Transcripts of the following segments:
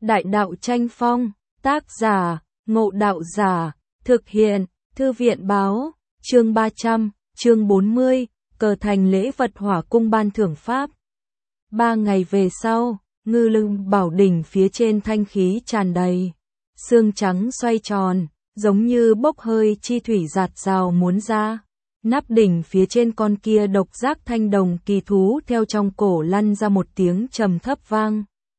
Đại đạo tranh phong, tác giả, Ngộ Đạo Giả, thực hiện, Thư viện báo, chương 300, chương 40, cờ thành lễ vật hỏa cung ban thưởng pháp. 3 ngày về sau, ngư lưng bảo đỉnh phía trên thanh khí tràn đầy, xương trắng xoay tròn, giống như bốc hơi chi thủy giạt rào muốn ra. Nắp đỉnh phía trên con kia độc giác thanh đồng kỳ thú theo trong cổ lăn ra một tiếng trầm thấp vang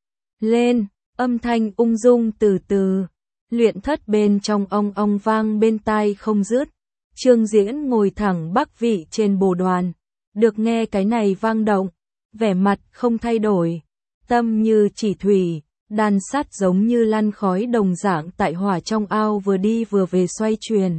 lên, âm thanh ung dung từ từ, luyện thất bên trong ong ong vang bên tai không dứt. Trương Diễn ngồi thẳng bắc vị trên bồ đoàn, được nghe cái này vang động, vẻ mặt không thay đổi, tâm như chỉ thủy, đàn sát giống như lăn khói đồng dạng tại hỏa trong ao vừa đi vừa về xoay chuyển.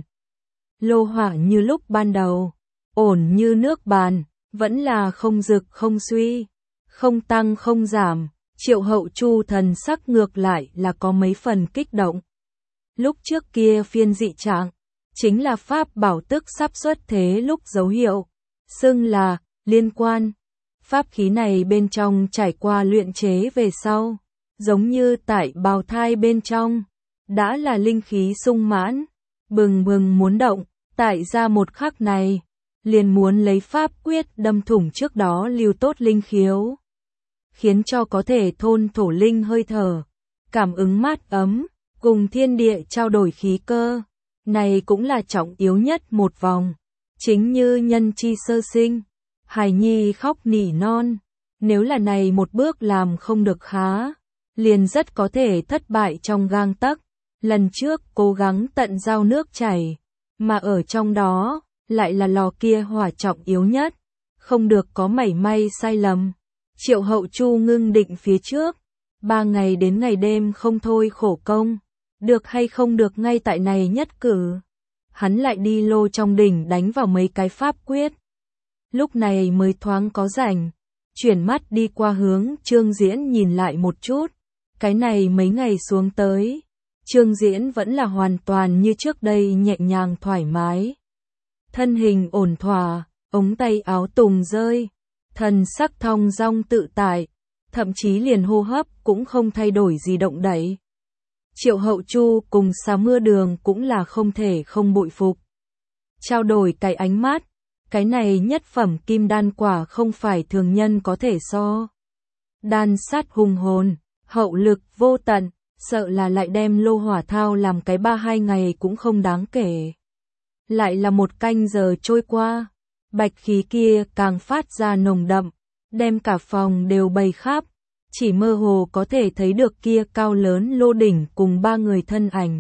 Lô hỏa như lúc ban đầu, ổn như nước bàn, vẫn là không rực không suy, không tăng không giảm. Triệu Hậu Chu thần sắc ngược lại là có mấy phần kích động. Lúc trước kia phiên dị trạng, chính là pháp bảo tức sắp xuất thế lúc dấu hiệu, xưng là liên quan. Pháp khí này bên trong trải qua luyện chế về sau, giống như tại bào thai bên trong, đã là linh khí sung mãn, bừng bừng muốn động, tại ra một khắc này, liền muốn lấy pháp quyết đâm thủng trước đó lưu tốt linh khiếu, khiến cho có thể thôn thổ linh hơi thở, cảm ứng mát ấm, cùng thiên địa trao đổi khí cơ. Này cũng là trọng yếu nhất một vòng, chính như nhân chi sơ sinh, hài nhi khóc nỉ non, nếu là này một bước làm không được khá, liền rất có thể thất bại trong gang tấc. Lần trước cố gắng tận giao nước chảy, mà ở trong đó, lại là lò kia hỏa trọng yếu nhất, không được có mảy may sai lầm. Triệu Hậu Chu ngưng định phía trước, 3 ngày đến ngày đêm không thôi khổ công, được hay không được ngay tại này nhất cử. Hắn lại đi lô trong đỉnh đánh vào mấy cái pháp quyết. Lúc này mới thoáng có rảnh, chuyển mắt đi qua hướng Trương Diễn nhìn lại một chút. Cái này mấy ngày xuống tới, Trương Diễn vẫn là hoàn toàn như trước đây nhẹ nhàng thoải mái. Thân hình ổn thỏa, ống tay áo tùng rơi, thần sắc thong dong tự tại, thậm chí liền hô hấp cũng không thay đổi gì động đậy. Triệu Hậu Chu cùng Xà Mưa Đường cũng là không thể không bội phục. Trao đổi cái ánh mắt, cái này nhất phẩm kim đan quả không phải thường nhân có thể so. Đan sát hùng hồn, hậu lực vô tận, sợ là lại đem lô hỏa thao làm cái 3-2 ngày cũng không đáng kể. Lại là 1 canh giờ trôi qua, bạch khí kia càng phát ra nồng đậm, đem cả phòng đều bầy khắp. Chỉ mơ hồ có thể thấy được kia cao lớn lô đỉnh cùng 3 người thân ảnh.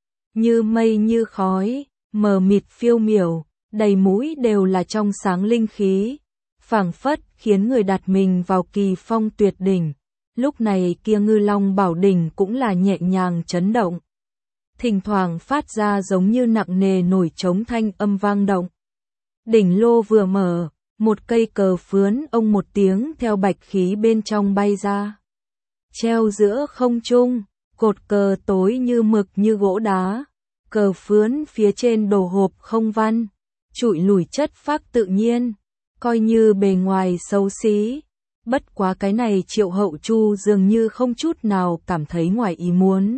Như mây như khói, mờ mịt phiêu miểu, đầy mũi đều là trong sáng linh khí, phảng phất khiến người đặt mình vào kỳ phong tuyệt đỉnh. Lúc này kia Ngư Long Bảo đỉnh cũng là nhẹ nhàng chấn động, thỉnh thoảng phát ra giống như nặng nề nổi trống thanh âm vang động. Đỉnh lô vừa mở, một cây cờ phướn ông một tiếng theo bạch khí bên trong bay ra, treo giữa không trung, cột cờ tối như mực như gỗ đá, cờ phướn phía trên đồ hộp không văn, trụi lủi chất phác tự nhiên, coi như bề ngoài xấu xí. Bất quá cái này Triệu Hậu Chu dường như không chút nào cảm thấy ngoài ý muốn.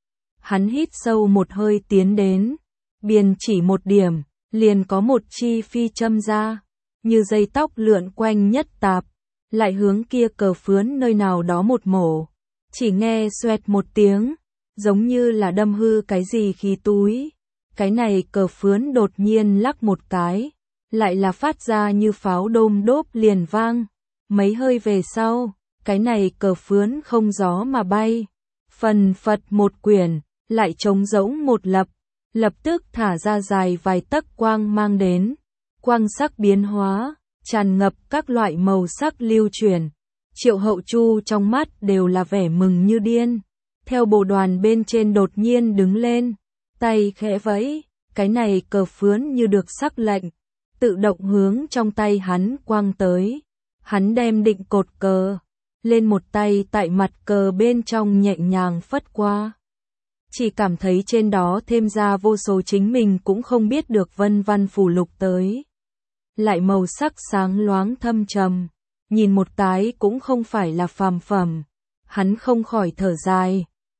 Hắn hít sâu một hơi tiến đến, biên chỉ một điểm, liền có một chi phi châm ra, như dây tóc lượn quanh nhất tạp, lại hướng kia cờ phướn nơi nào đó một mổ. Chỉ nghe xoẹt một tiếng, giống như là đâm hư cái gì khí túi. Cái này cờ phướn đột nhiên lắc một cái, lại là phát ra như pháo đôm đốp liền vang. Mấy hơi về sau, cái này cờ phướn không gió mà bay, phần phật một quyển, lại trống rỗng một lập tức thả ra dài vài tấc quang mang đến. Quang sắc biến hóa, tràn ngập các loại màu sắc lưu chuyển. Triệu Hậu Chu trong mắt đều là vẻ mừng như điên. Theo bộ đoàn bên trên đột nhiên đứng lên, tay khẽ vẫy, cái này cờ phướn như được sắc lệnh, tự động hướng trong tay hắn quang tới. Hắn đem định cột cờ lên, một tay tại mặt cờ bên trong nhẹ nhàng phất qua. Chỉ cảm thấy trên đó thêm ra vô số chính mình cũng không biết được vân văn phủ lục tới. Lại màu sắc sáng loáng thâm trầm, nhìn một cái cũng không phải là phàm phẩm. Hắn không khỏi thở dài,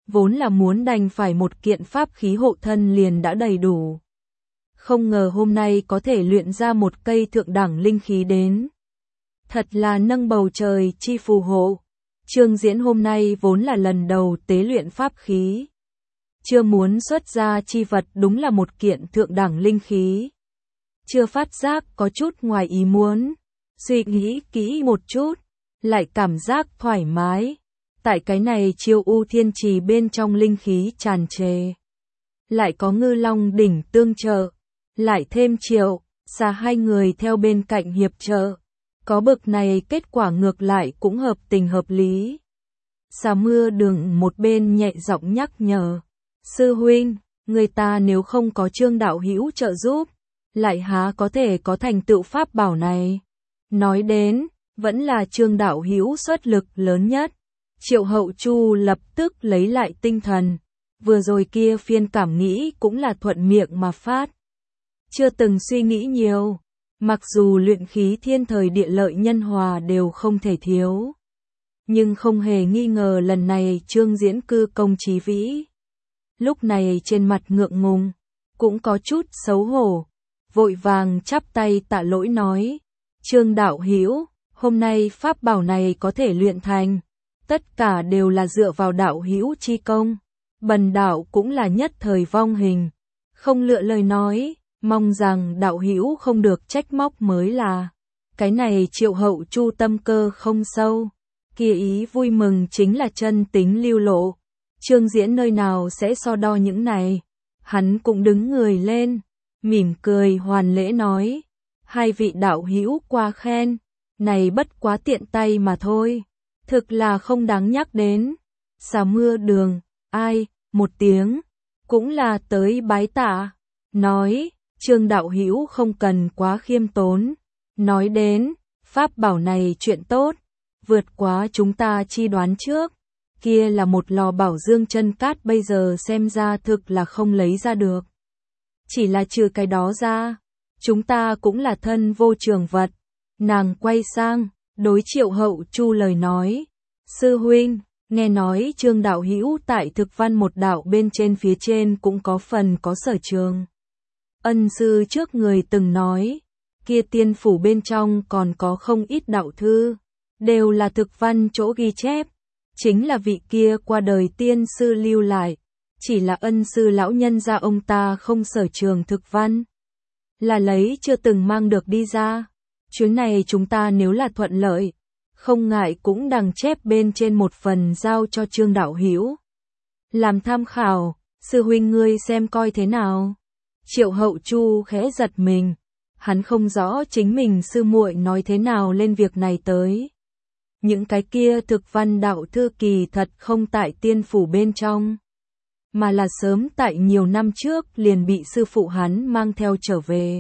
vốn là muốn đành phải một kiện pháp khí hộ thân liền đã đầy đủ. Không ngờ hôm nay có thể luyện ra một cây thượng đẳng linh khí đến. Thật là nâng bầu trời chi phù hộ. Trương Diễn hôm nay vốn là lần đầu tế luyện pháp khí. Chưa muốn xuất ra chi vật đúng là một kiện thượng đẳng linh khí. Chưa phát giác có chút ngoài ý muốn. Suy nghĩ kỹ một chút, lại cảm giác thoải mái. Tại cái này Chiêu U Thiên Trì bên trong linh khí tràn trề. Lại có Ngư Long đỉnh tương trợ. Lại thêm Triệu, Xà hai người theo bên cạnh hiệp trợ. Có bực này kết quả ngược lại cũng hợp tình hợp lý. Xà Mưa Đường một bên nhẹ giọng nhắc nhở. Sư huynh, người ta nếu không có Trương đạo hữu trợ giúp, lại há có thể có thành tựu pháp bảo này. Nói đến, vẫn là Trương đạo hữu xuất lực lớn nhất. Triệu Hậu Chu lập tức lấy lại tinh thần. Vừa rồi kia phiên cảm nghĩ cũng là thuận miệng mà phát. Chưa từng suy nghĩ nhiều. Mặc dù luyện khí thiên thời địa lợi nhân hòa đều không thể thiếu. Nhưng không hề nghi ngờ lần này Trương Diễn cư công chí vĩ. Lúc này trên mặt ngượng ngùng, cũng có chút xấu hổ. Vội vàng chắp tay tạ lỗi nói. Trương đạo hữu, hôm nay pháp bảo này có thể luyện thành. Tất cả đều là dựa vào đạo hữu chi công. Bần đạo cũng là nhất thời vong hình. Không lựa lời nói. Mong rằng đạo hữu không được trách móc mới là. Cái này Triệu Hậu Chu tâm cơ không sâu. Kia ý vui mừng chính là chân tính lưu lộ. Trương Diễn nơi nào sẽ so đo những này. Hắn cũng đứng người lên. Mỉm cười hoàn lễ nói. Hai vị đạo hữu qua khen. Này bất quá tiện tay mà thôi. Thực là không đáng nhắc đến. Xà Mưa Đường, ai, một tiếng. Cũng là tới bái tạ. Nói. Trương đạo hữu không cần quá khiêm tốn. Nói đến, pháp bảo này chuyện tốt, vượt quá chúng ta chi đoán trước. Kia là một lò bảo dương chân cát bây giờ xem ra thực là không lấy ra được. Chỉ là trừ cái đó ra, chúng ta cũng là thân vô trường vật. Nàng quay sang, đối Triệu Hậu Chu lời nói. Sư huynh, nghe nói Trương đạo hữu tại thực văn một đạo bên trên phía trên cũng có phần có sở trường. Ân sư trước người từng nói, kia tiên phủ bên trong còn có không ít đạo thư, đều là thực văn chỗ ghi chép, chính là vị kia qua đời tiên sư lưu lại, chỉ là ân sư lão nhân gia ông ta không sở trường thực văn, là lấy chưa từng mang được đi ra. Chuyến này chúng ta nếu là thuận lợi, không ngại cũng đằng chép bên trên một phần giao cho Trương đạo hữu. Làm tham khảo, sư huynh ngươi xem coi thế nào. Triệu Hậu Chu khẽ giật mình, hắn không rõ chính mình sư muội nói thế nào lên việc này tới. Những cái kia thực văn đạo thư kỳ thật không tại tiên phủ bên trong, mà là sớm tại nhiều năm trước liền bị sư phụ hắn mang theo trở về.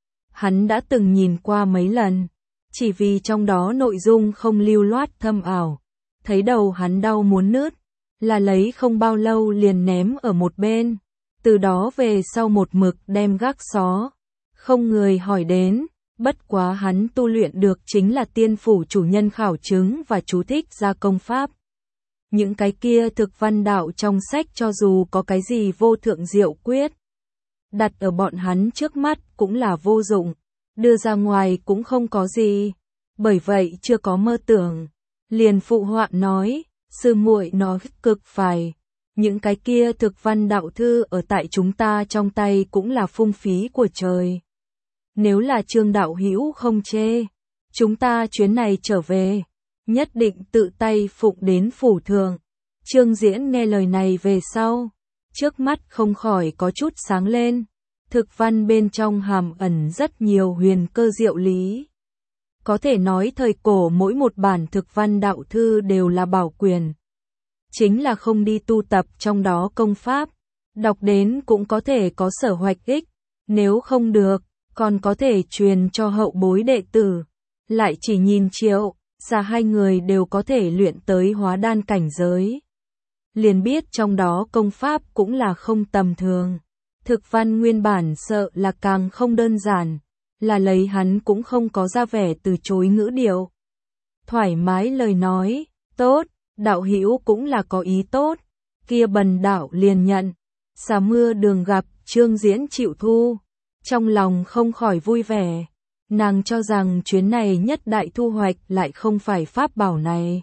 Hắn đã từng nhìn qua mấy lần, chỉ vì trong đó nội dung không lưu loát thâm ảo, thấy đầu hắn đau muốn nứt, là lấy không bao lâu liền ném ở một bên. Từ đó về sau một mực đem gác xó, không người hỏi đến, bất quá hắn tu luyện được chính là tiên phủ chủ nhân khảo chứng và chú thích ra công pháp. Những cái kia thực văn đạo trong sách cho dù có cái gì vô thượng diệu quyết, đặt ở bọn hắn trước mắt cũng là vô dụng, đưa ra ngoài cũng không có gì, bởi vậy chưa có mơ tưởng. Liền phụ họa nói, sư muội nói cực phải. Những cái kia thực văn đạo thư ở tại chúng ta trong tay cũng là phung phí của trời. Nếu là Trương đạo hữu không chê, chúng ta chuyến này trở về, nhất định tự tay phụng đến phủ thượng. Trương Diễn nghe lời này về sau, trước mắt không khỏi có chút sáng lên. Thực văn bên trong hàm ẩn rất nhiều huyền cơ diệu lý. Có thể nói thời cổ mỗi một bản thực văn đạo thư đều là bảo quyền. Chính là không đi tu tập trong đó công pháp, đọc đến cũng có thể có sở hoạch ích, nếu không được, còn có thể truyền cho hậu bối đệ tử. Lại chỉ nhìn Triệu, Xà hai người đều có thể luyện tới hóa đan cảnh giới. Liền biết trong đó công pháp cũng là không tầm thường. Thực văn nguyên bản sợ là càng không đơn giản, là lấy hắn cũng không có ra vẻ từ chối ngữ điệu. Thoải mái lời nói, tốt. Đạo hữu cũng là có ý tốt, kia Bần Đạo liền nhận. Xà Mưa Đường gặp Trương Diễn chịu thu, trong lòng không khỏi vui vẻ. Nàng cho rằng chuyến này nhất đại thu hoạch lại không phải pháp bảo này,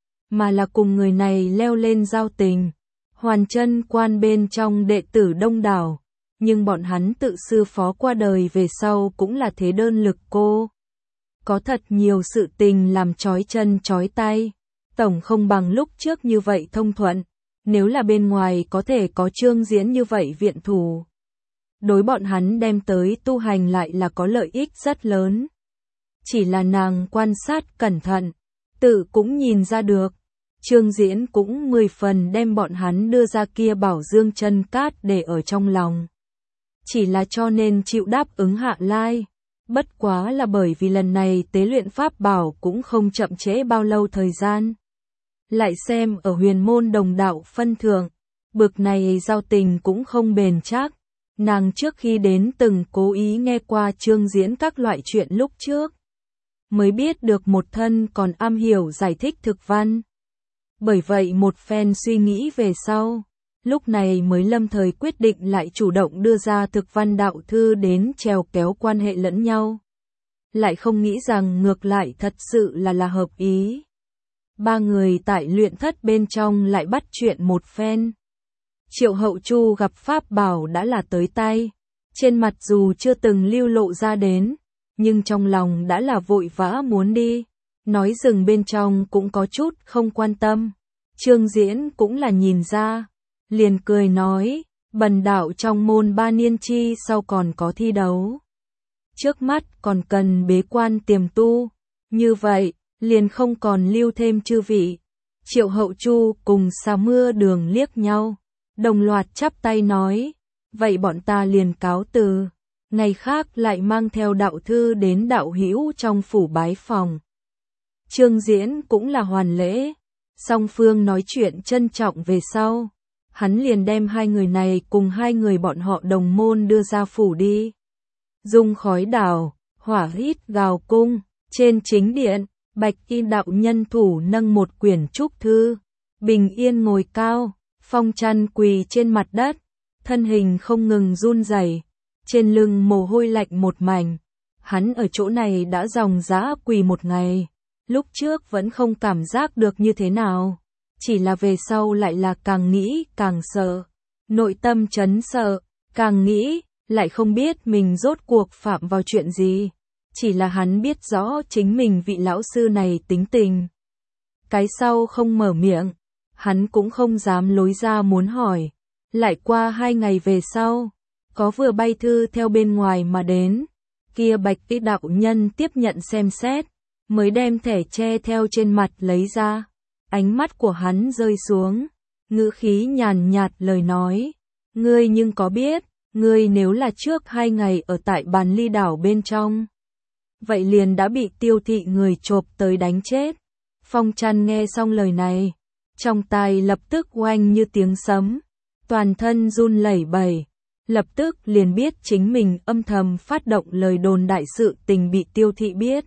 mà là cùng người này leo lên giao tình. Hoàn Chân Quan bên trong đệ tử đông đảo, nhưng bọn hắn tự sư phó qua đời về sau cũng là thế đơn lực cô. Có thật nhiều sự tình làm chói chân chói tay, tổng không bằng lúc trước như vậy thông thuận. Nếu là bên ngoài có thể có Trương Diễn như vậy viện thủ, đối bọn hắn đem tới tu hành lại là có lợi ích rất lớn. Chỉ là nàng quan sát cẩn thận, tự cũng nhìn ra được, Trương Diễn cũng 10 phần đem bọn hắn đưa ra kia Bảo Dương Chân Cát để ở trong lòng. Chỉ là cho nên chịu đáp ứng hạ lai, bất quá là bởi vì lần này tế luyện pháp bảo cũng không chậm trễ bao lâu thời gian. Lại xem ở huyền môn đồng đạo phân thượng, bực này giao tình cũng không bền chắc. Nàng trước khi đến từng cố ý nghe qua Trương Diễn các loại chuyện lúc trước, mới biết được một thân còn am hiểu giải thích thực văn. Bởi vậy một phen suy nghĩ về sau, lúc này mới lâm thời quyết định lại chủ động đưa ra thực văn đạo thư đến chèo kéo quan hệ lẫn nhau. Lại không nghĩ rằng ngược lại thật sự là hợp ý. Ba người tại luyện thất bên trong lại bắt chuyện một phen. Triệu Hậu Chu gặp pháp bảo đã là tới tay, trên mặt dù chưa từng lưu lộ ra đến, nhưng trong lòng đã là vội vã muốn đi, nói dừng bên trong cũng có chút không quan tâm. Trương Diễn cũng là nhìn ra, liền cười nói, Bần Đạo trong môn 3 niên chi sau còn có thi đấu. Trước mắt còn cần bế quan tiềm tu, như vậy, liền không còn lưu thêm chư vị. Triệu Hậu Chu cùng Xà Mưa Đường liếc nhau, đồng loạt chắp tay nói, vậy bọn ta liền cáo từ, ngày khác lại mang theo đạo thư đến đạo hữu trong phủ bái phòng. Trương Diễn cũng là hoàn lễ, song phương nói chuyện trân trọng về sau, hắn liền đem hai người này cùng hai người bọn họ đồng môn đưa ra phủ đi. Dung khói đảo, hỏa hít gào cung, trên chính điện, Bạch Y đạo nhân thủ nâng một quyển trúc thư, bình yên ngồi cao, Phong Chăn quỳ trên mặt đất, thân hình không ngừng run rẩy, trên lưng mồ hôi lạnh một mảnh. Hắn ở chỗ này đã dòng dã quỳ một ngày, lúc trước vẫn không cảm giác được như thế nào, chỉ là về sau lại là càng nghĩ càng sợ, nội tâm chấn sợ, càng nghĩ lại không biết mình rốt cuộc phạm vào chuyện gì. Chỉ là hắn biết rõ chính mình vị lão sư này tính tình. Cái sau không mở miệng, hắn cũng không dám lối ra muốn hỏi. Lại qua 2 ngày về sau, có vừa bay thư theo bên ngoài mà đến. Kia Bạch Y đạo nhân tiếp nhận xem xét, mới đem thẻ che theo trên mặt lấy ra. Ánh mắt của hắn rơi xuống, ngữ khí nhàn nhạt lời nói. Ngươi nhưng có biết, ngươi nếu là trước 2 ngày ở tại Bàn Ly đảo bên trong, vậy liền đã bị Tiêu thị người chộp tới đánh chết. Phong Chăn nghe xong lời này, trong tai lập tức oanh như tiếng sấm, toàn thân run lẩy bẩy, lập tức liền biết chính mình âm thầm phát động lời đồn đại sự tình bị Tiêu thị biết.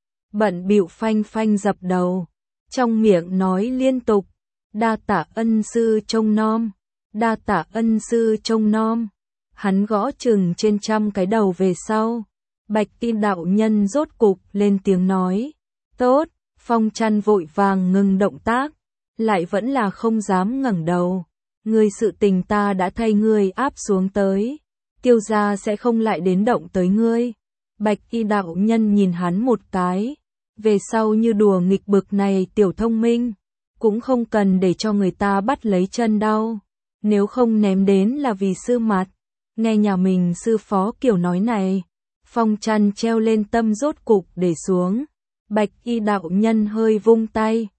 Bận bịu phanh phanh dập đầu, trong miệng nói liên tục, đa tạ ân sư trông nom, đa tạ ân sư trông nom. Hắn gõ chừng trên 100 cái đầu về sau, Bạch Y đạo nhân rốt cục lên tiếng nói, tốt. Phong Chăn vội vàng ngừng động tác, lại vẫn là không dám ngẩng đầu. Ngươi sự tình ta đã thay ngươi áp xuống tới, Tiêu gia sẽ không lại đến động tới ngươi. Bạch Y đạo nhân nhìn hắn một cái, về sau như đùa nghịch bực này tiểu thông minh, cũng không cần để cho người ta bắt lấy chân đau, nếu không ném đến là vì sư mặt. Nghe nhà mình sư phó kiểu nói này, Phong Chăn treo lên tâm rốt cục để xuống. Bạch Y đạo nhân hơi vung tay,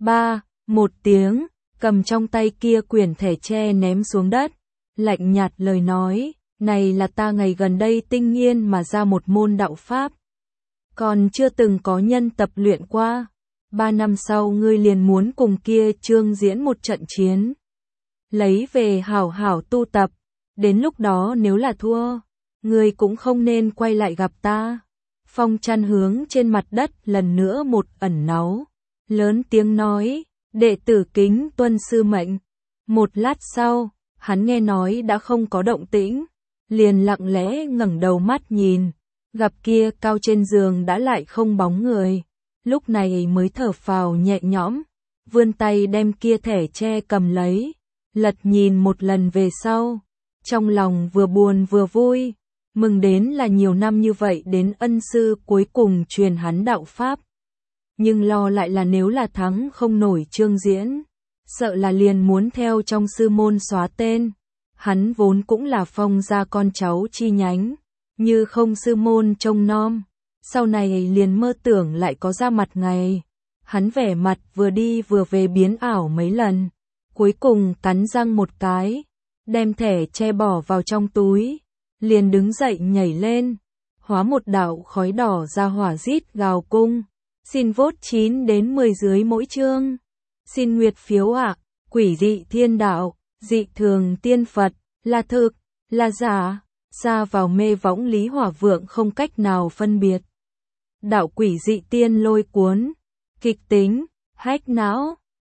một tiếng, cầm trong tay kia quyển thẻ tre ném xuống đất, lạnh nhạt lời nói, này là ta ngày gần đây tinh nghiên mà ra một môn đạo pháp, còn chưa từng có nhân tập luyện qua. 3 năm sau ngươi liền muốn cùng kia Trương Diễn một trận chiến, lấy về hảo hảo tu tập, đến lúc đó nếu là thua, ngươi cũng không nên quay lại gặp ta. Phong Chăn hướng trên mặt đất lần nữa một ẩn náu, lớn tiếng nói, đệ tử kính tuân sư mệnh. Một lát sau, hắn nghe nói đã không có động tĩnh, liền lặng lẽ ngẩng đầu mắt nhìn, gặp kia cao trên giường đã lại không bóng người, lúc này mới thở phào nhẹ nhõm, vươn tay đem kia thẻ tre cầm lấy, lật nhìn một lần về sau, trong lòng vừa buồn vừa vui, mừng đến là nhiều năm như vậy đến ân sư cuối cùng truyền hắn đạo pháp. Nhưng lo lại là nếu là thắng không nổi Trương Diễn, sợ là liền muốn theo trong sư môn xóa tên. Hắn vốn cũng là Phong gia con cháu chi nhánh, như không sư môn trông nom, sau này liền mơ tưởng lại có ra mặt ngày. Hắn vẻ mặt vừa đi vừa về biến ảo mấy lần, cuối cùng cắn răng một cái, đem thẻ che bỏ vào trong túi, liền đứng dậy nhảy lên, hóa một đạo khói đỏ ra hỏa rít gào cung. Xin vote 9 đến 10 dưới mỗi chương. Xin nguyệt phiếu ạ. Quỷ dị thiên đạo, dị thường tiên Phật, là thực, là giả, xa vào mê võng Lý Hỏa Vượng không cách nào phân biệt. Đạo quỷ dị tiên lôi cuốn, kịch tính, hách não.